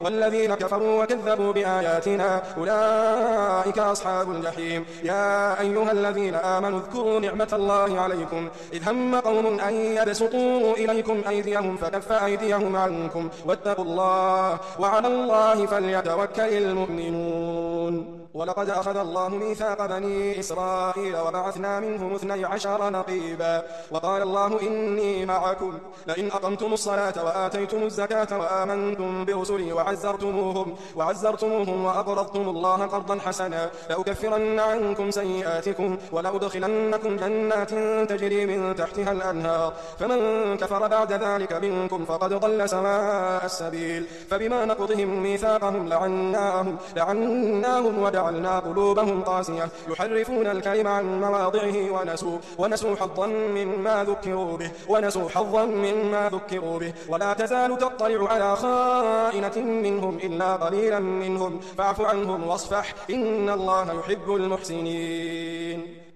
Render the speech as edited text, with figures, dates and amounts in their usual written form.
والذين كفروا وكذبوا بآياتنا أولئك أصحاب الجحيم. يا أيها الذين آمنوا اذكروا نعمة الله عليكم إذ هم قوم أن يبسطوا إليكم أيديهم فكف أيديهم عنكم واتقوا الله وعلى الله فليتوكل المؤمنون. ولقد أخذ الله ميثاق بني إسرائيل وبعثنا منهم 12 نقيبا وقال الله إني معكم لئن أقمتم الصلاة وآتيتم الزكاة وآمنتم برسلي وعزرتموهم وأقرضتم الله قرضا حسنا لأكفرن عنكم سيئاتكم ولأدخلنكم جنات تجري من تحتها الأنهار فمن كفر بعد ذلك منكم فقد ضل سواء السبيل. فبما نقضهم ميثاقهم لعناهم وجعلنا قلوبهم قاسية يحرفون الكلم عن مواضعه ونسوا حظا مما ذكروا به ولا تزال تطلع على خائنة منهم إلا قليلا منهم فاعف عنهم واصفح إن الله يحب المحسنين.